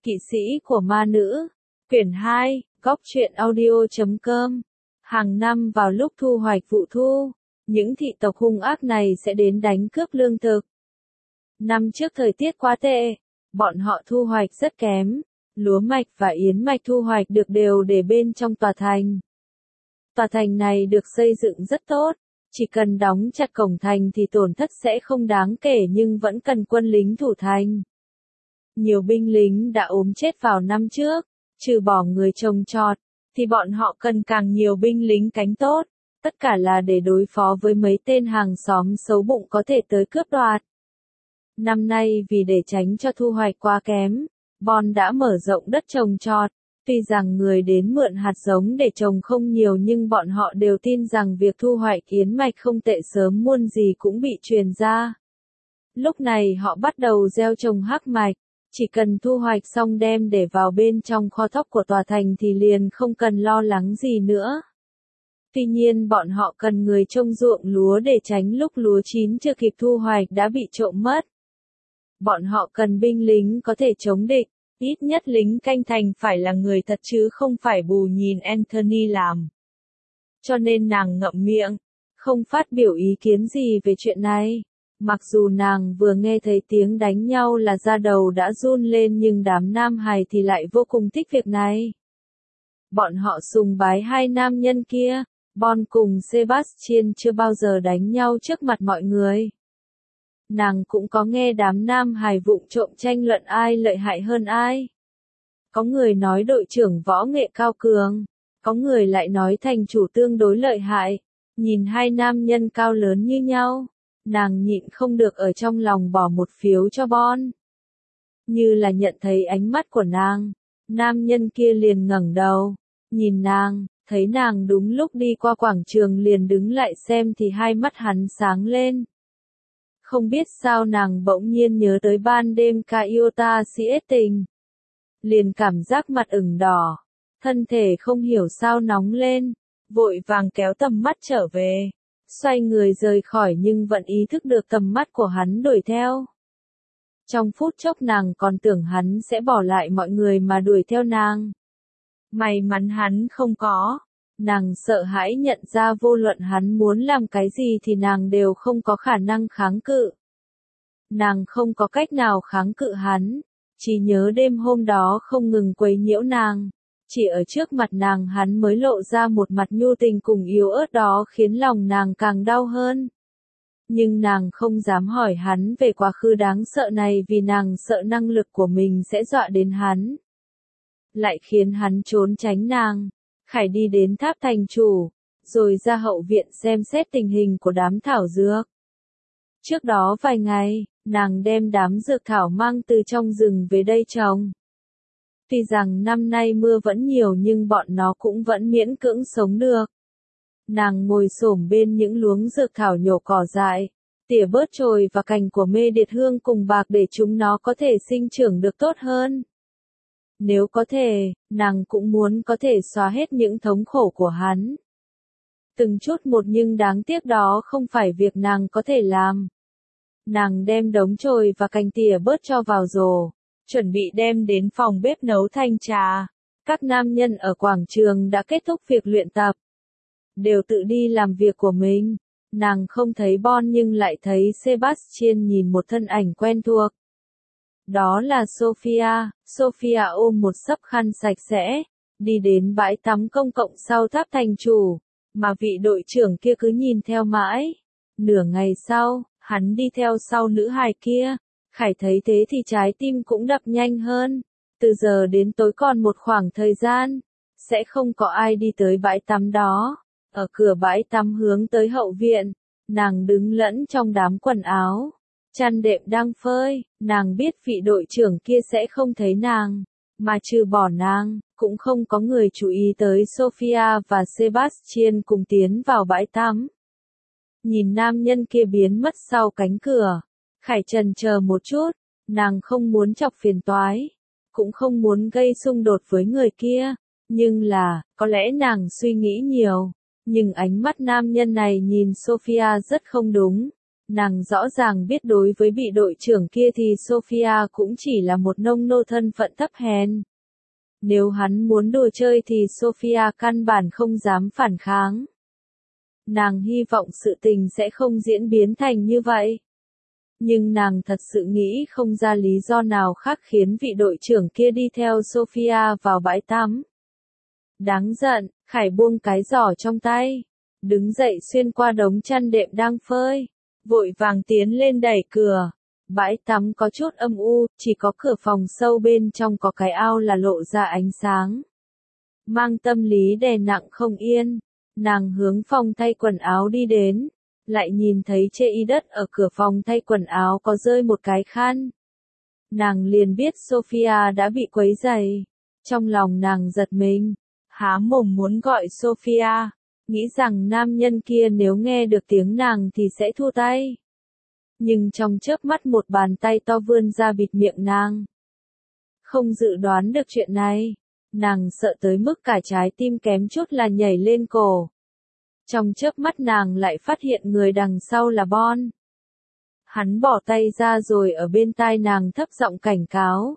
Kỵ sĩ của ma nữ. Quyển 2, Góc truyện audio.com. Hàng năm vào lúc thu hoạch vụ thu, những thị tộc hung ác này sẽ đến đánh cướp lương thực. Năm trước thời tiết quá tệ, bọn họ thu hoạch rất kém, lúa mạch và yến mạch thu hoạch được đều để bên trong tòa thành. Tòa thành này được xây dựng rất tốt, chỉ cần đóng chặt cổng thành thì tổn thất sẽ không đáng kể nhưng vẫn cần quân lính thủ thành. Nhiều binh lính đã ốm chết vào năm trước, trừ bỏ người trồng trọt, thì bọn họ cần càng nhiều binh lính cánh tốt, tất cả là để đối phó với mấy tên hàng xóm xấu bụng có thể tới cướp đoạt. Năm nay vì để tránh cho thu hoạch quá kém, Bon đã mở rộng đất trồng trọt. Tuy rằng người đến mượn hạt giống để trồng không nhiều nhưng bọn họ đều tin rằng việc thu hoạch yến mạch không tệ sớm muộn gì cũng bị truyền ra. Lúc này họ bắt đầu gieo trồng hắc mạch, chỉ cần thu hoạch xong đem để vào bên trong kho thóc của tòa thành thì liền không cần lo lắng gì nữa. Tuy nhiên bọn họ cần người trông ruộng lúa để tránh lúc lúa chín chưa kịp thu hoạch đã bị trộm mất. Bọn họ cần binh lính có thể chống địch. Ít nhất lính canh thành phải là người thật chứ không phải bù nhìn Anthony làm. Cho nên nàng ngậm miệng, không phát biểu ý kiến gì về chuyện này. Mặc dù nàng vừa nghe thấy tiếng đánh nhau là da đầu đã run lên nhưng đám nam hài thì lại vô cùng thích việc này. Bọn họ sùng bái hai nam nhân kia, Bon cùng Sebastian chưa bao giờ đánh nhau trước mặt mọi người. Nàng cũng có nghe đám nam hài vụng trộm tranh luận ai lợi hại hơn ai. Có người nói đội trưởng võ nghệ cao cường, có người lại nói thành chủ tương đối lợi hại. Nhìn hai nam nhân cao lớn như nhau, nàng nhịn không được ở trong lòng bỏ một phiếu cho Bon. Như là nhận thấy ánh mắt của nàng, nam nhân kia liền ngẩng đầu, nhìn nàng, thấy nàng đúng lúc đi qua quảng trường liền đứng lại xem thì hai mắt hắn sáng lên. Không biết sao nàng bỗng nhiên nhớ tới ban đêm Kaiota siết tình. Liền cảm giác mặt ửng đỏ, thân thể không hiểu sao nóng lên, vội vàng kéo tầm mắt trở về, xoay người rời khỏi nhưng vẫn ý thức được tầm mắt của hắn đuổi theo. Trong phút chốc nàng còn tưởng hắn sẽ bỏ lại mọi người mà đuổi theo nàng. May mắn hắn không có. Nàng sợ hãi nhận ra vô luận hắn muốn làm cái gì thì nàng đều không có khả năng kháng cự. Nàng không có cách nào kháng cự hắn, chỉ nhớ đêm hôm đó không ngừng quấy nhiễu nàng. Chỉ ở trước mặt nàng hắn mới lộ ra một mặt nhu tình cùng yếu ớt đó khiến lòng nàng càng đau hơn. Nhưng nàng không dám hỏi hắn về quá khứ đáng sợ này vì nàng sợ năng lực của mình sẽ dọa đến hắn. Lại khiến hắn trốn tránh nàng. Khải đi đến tháp thành chủ, rồi ra hậu viện xem xét tình hình của đám thảo dược. Trước đó vài ngày, nàng đem đám dược thảo mang từ trong rừng về đây trồng. Tuy rằng năm nay mưa vẫn nhiều nhưng bọn nó cũng vẫn miễn cưỡng sống được. Nàng ngồi xổm bên những luống dược thảo nhổ cỏ dại, tỉa bớt chồi và cành của mê điệt hương cùng bạc để chúng nó có thể sinh trưởng được tốt hơn. Nếu có thể, nàng cũng muốn có thể xóa hết những thống khổ của hắn. Từng chút một nhưng đáng tiếc đó không phải việc nàng có thể làm. Nàng đem đống chồi và cành tỉa bớt cho vào rổ, chuẩn bị đem đến phòng bếp nấu thanh trà. Các nam nhân ở quảng trường đã kết thúc việc luyện tập. Đều tự đi làm việc của mình. Nàng không thấy Bon nhưng lại thấy Sebastian nhìn một thân ảnh quen thuộc. Đó là Sophia. Sophia ôm một xấp khăn sạch sẽ, đi đến bãi tắm công cộng sau tháp thành chủ, mà vị đội trưởng kia cứ nhìn theo mãi. Nửa ngày sau, hắn đi theo sau nữ hài kia, Khải thấy thế thì trái tim cũng đập nhanh hơn. Từ giờ đến tối còn một khoảng thời gian, sẽ không có ai đi tới bãi tắm đó. Ở cửa bãi tắm hướng tới hậu viện, nàng đứng lẫn trong đám quần áo. Chăn đệm đang phơi, nàng biết vị đội trưởng kia sẽ không thấy nàng, mà trừ bỏ nàng, cũng không có người chú ý tới Sophia và Sebastian cùng tiến vào bãi tắm. Nhìn nam nhân kia biến mất sau cánh cửa, Khải chần chờ một chút, nàng không muốn chọc phiền toái, cũng không muốn gây xung đột với người kia, nhưng là, có lẽ nàng suy nghĩ nhiều, nhưng ánh mắt nam nhân này nhìn Sophia rất không đúng. Nàng rõ ràng biết đối với vị đội trưởng kia thì Sophia cũng chỉ là một nông nô thân phận thấp hèn. Nếu hắn muốn đồ chơi thì Sophia căn bản không dám phản kháng. Nàng hy vọng sự tình sẽ không diễn biến thành như vậy. Nhưng nàng thật sự nghĩ không ra lý do nào khác khiến vị đội trưởng kia đi theo Sophia vào bãi tắm. Đáng giận, Khải buông cái giỏ trong tay. Đứng dậy xuyên qua đống chăn đệm đang phơi. Vội vàng tiến lên đẩy cửa. Bãi tắm có chút âm u, chỉ có cửa phòng sâu bên trong có cái ao là lộ ra ánh sáng. Mang tâm lý đè nặng không yên, nàng hướng phòng thay quần áo đi đến, lại nhìn thấy chê y đất ở cửa phòng thay quần áo có rơi một cái khăn. Nàng liền biết Sophia đã bị quấy rầy. Trong lòng nàng giật mình, há mồm muốn gọi Sophia, nghĩ rằng nam nhân kia nếu nghe được tiếng nàng thì sẽ thua tay. Nhưng trong chớp mắt một bàn tay to vươn ra bịt miệng nàng. Không dự đoán được chuyện này, nàng sợ tới mức cả trái tim kém chút là nhảy lên cổ. Trong chớp mắt nàng lại phát hiện người đằng sau là Bon. Hắn bỏ tay ra rồi ở bên tai nàng thấp giọng cảnh cáo.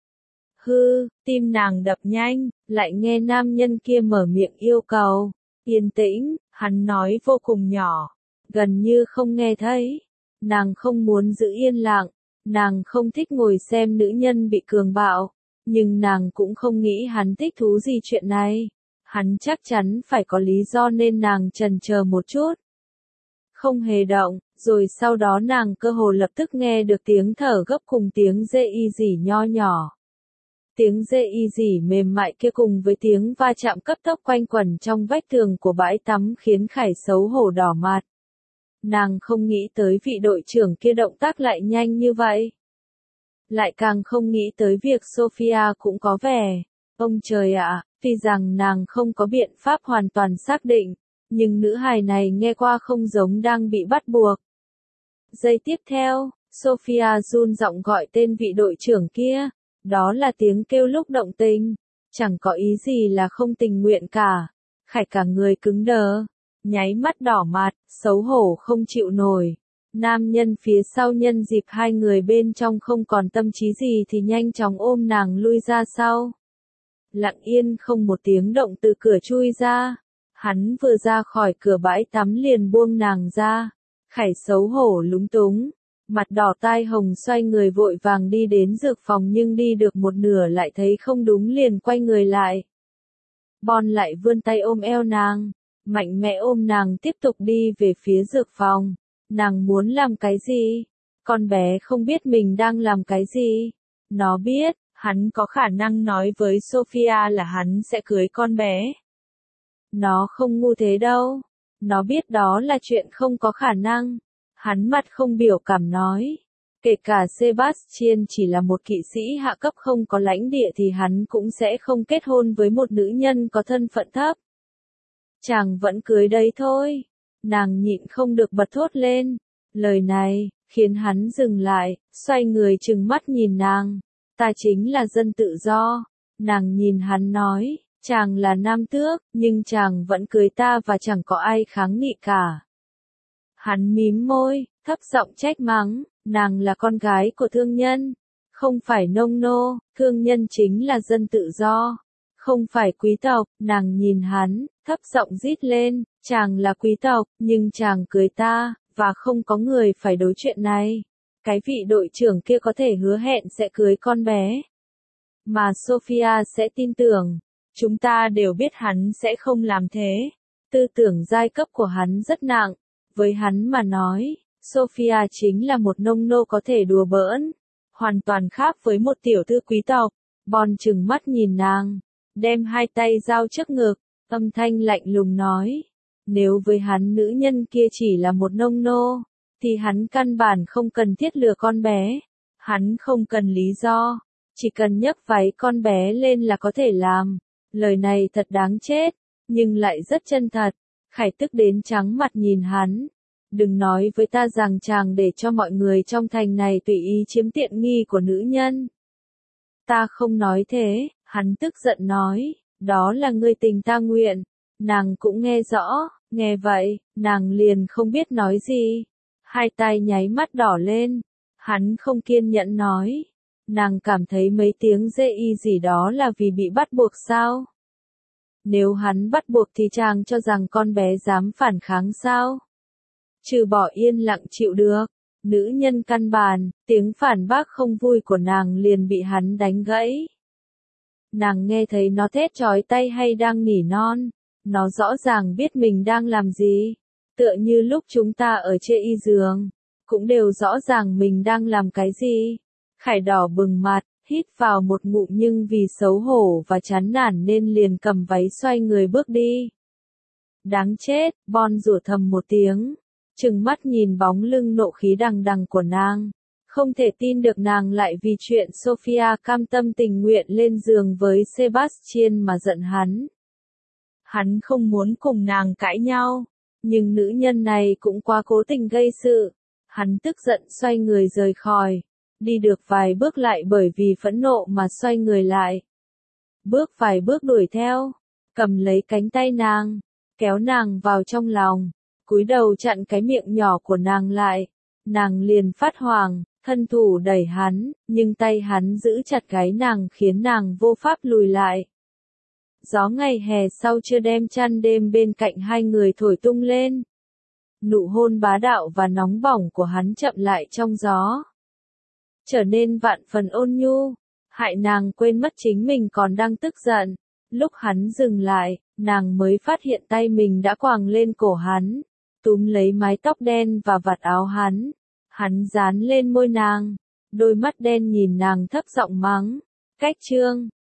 Hư, tim nàng đập nhanh, lại nghe nam nhân kia mở miệng yêu cầu. Yên tĩnh, hắn nói vô cùng nhỏ, gần như không nghe thấy. Nàng không muốn giữ yên lặng, nàng không thích ngồi xem nữ nhân bị cường bạo, nhưng nàng cũng không nghĩ hắn thích thú gì chuyện này. Hắn chắc chắn phải có lý do nên nàng chần chờ một chút. Không hề động, rồi sau đó nàng cơ hồ lập tức nghe được tiếng thở gấp cùng tiếng dê y rỉ nho nhỏ. Tiếng dê y rỉ mềm mại kia cùng với tiếng va chạm cấp tốc quanh quẩn trong vách tường của bãi tắm khiến Khải xấu hổ đỏ mặt. Nàng không nghĩ tới vị đội trưởng kia động tác lại nhanh như vậy. Lại càng không nghĩ tới việc Sophia cũng có vẻ. Ông trời ạ, tuy rằng nàng không có biện pháp hoàn toàn xác định, nhưng nữ hài này nghe qua không giống đang bị bắt buộc. Giây tiếp theo, Sophia run giọng gọi tên vị đội trưởng kia. Đó là tiếng kêu lúc động tình. Chẳng có ý gì là không tình nguyện cả. Khải cả người cứng đờ. Nháy mắt đỏ mặt, xấu hổ không chịu nổi. Nam nhân phía sau nhân dịp hai người bên trong không còn tâm trí gì thì nhanh chóng ôm nàng lui ra sau. Lặng yên không một tiếng động từ cửa chui ra. Hắn vừa ra khỏi cửa bãi tắm liền buông nàng ra. Khải xấu hổ lúng túng. Mặt đỏ tai hồng xoay người vội vàng đi đến dược phòng nhưng đi được một nửa lại thấy không đúng liền quay người lại. Bon lại vươn tay ôm eo nàng. Mạnh mẽ ôm nàng tiếp tục đi về phía dược phòng. Nàng muốn làm cái gì? Con bé không biết mình đang làm cái gì. Nó biết, hắn có khả năng nói với Sophia là hắn sẽ cưới con bé. Nó không ngu thế đâu. Nó biết đó là chuyện không có khả năng. Hắn mặt không biểu cảm nói. Kể cả Sebastian chỉ là một kỵ sĩ hạ cấp không có lãnh địa thì hắn cũng sẽ không kết hôn với một nữ nhân có thân phận thấp. Chàng vẫn cưới đấy thôi. Nàng nhịn không được bật thốt lên. Lời này, khiến hắn dừng lại, xoay người trừng mắt nhìn nàng. Ta chính là dân tự do. Nàng nhìn hắn nói, chàng là nam tước, nhưng chàng vẫn cưới ta và chẳng có ai kháng nghị cả. Hắn mím môi, thấp giọng trách mắng, nàng là con gái của thương nhân. Không phải nông nô, thương nhân chính là dân tự do. Không phải quý tộc, nàng nhìn hắn, thấp giọng rít lên, chàng là quý tộc, nhưng chàng cưới ta, và không có người phải đối chuyện này. Cái vị đội trưởng kia có thể hứa hẹn sẽ cưới con bé. Mà Sophia sẽ tin tưởng. Chúng ta đều biết hắn sẽ không làm thế. Tư tưởng giai cấp của hắn rất nặng. Với hắn mà nói, Sophia chính là một nông nô có thể đùa bỡn. Hoàn toàn khác với một tiểu thư quý tộc. Bon trừng mắt nhìn nàng. Đem hai tay giao trước ngực, âm thanh lạnh lùng nói. Nếu với hắn nữ nhân kia chỉ là một nông nô, thì hắn căn bản không cần thiết lừa con bé. Hắn không cần lý do, chỉ cần nhấc váy con bé lên là có thể làm. Lời này thật đáng chết, nhưng lại rất chân thật. Khải tức đến trắng mặt nhìn hắn. Đừng nói với ta rằng chàng để cho mọi người trong thành này tùy ý chiếm tiện nghi của nữ nhân. Ta không nói thế, hắn tức giận nói, đó là ngươi tình ta nguyện. Nàng cũng nghe rõ, nghe vậy, nàng liền không biết nói gì. Hai tay nháy mắt đỏ lên. Hắn không kiên nhẫn nói. Nàng cảm thấy mấy tiếng dê y gì đó là vì bị bắt buộc sao? Nếu hắn bắt buộc thì chàng cho rằng con bé dám phản kháng sao? Trừ bỏ yên lặng chịu được. Nữ nhân căn bản, tiếng phản bác không vui của nàng liền bị hắn đánh gãy. Nàng nghe thấy nó thét chói tay hay đang nỉ non. Nó rõ ràng biết mình đang làm gì. Tựa như lúc chúng ta ở trên y giường. Cũng đều rõ ràng mình đang làm cái gì. Khải đỏ bừng mặt, hít vào một ngụm nhưng vì xấu hổ và chán nản nên liền cầm váy xoay người bước đi. Đáng chết, Bon rủa thầm một tiếng. Trừng mắt nhìn bóng lưng nộ khí đằng đằng của nàng. Không thể tin được nàng lại vì chuyện Sophia cam tâm tình nguyện lên giường với Sebastian mà giận hắn. Hắn không muốn cùng nàng cãi nhau. Nhưng nữ nhân này cũng quá cố tình gây sự. Hắn tức giận xoay người rời khỏi. Đi được vài bước lại bởi vì phẫn nộ mà xoay người lại. Bước vài bước đuổi theo. Cầm lấy cánh tay nàng. Kéo nàng vào trong lòng. Cúi đầu chặn cái miệng nhỏ của nàng lại. Nàng liền phát hoảng, thân thủ đẩy hắn, nhưng tay hắn giữ chặt gáy nàng khiến nàng vô pháp lùi lại. Gió ngày hè sau chưa đem chăn đêm bên cạnh hai người thổi tung lên. Nụ hôn bá đạo và nóng bỏng của hắn chậm lại trong gió. Trở nên vạn phần ôn nhu, hại nàng quên mất chính mình còn đang tức giận. Lúc hắn dừng lại, nàng mới phát hiện tay mình đã quàng lên cổ hắn. Túm lấy mái tóc đen và vạt áo hắn. Hắn dán lên môi nàng. Đôi mắt đen nhìn nàng thấp giọng mắng. Cách trương.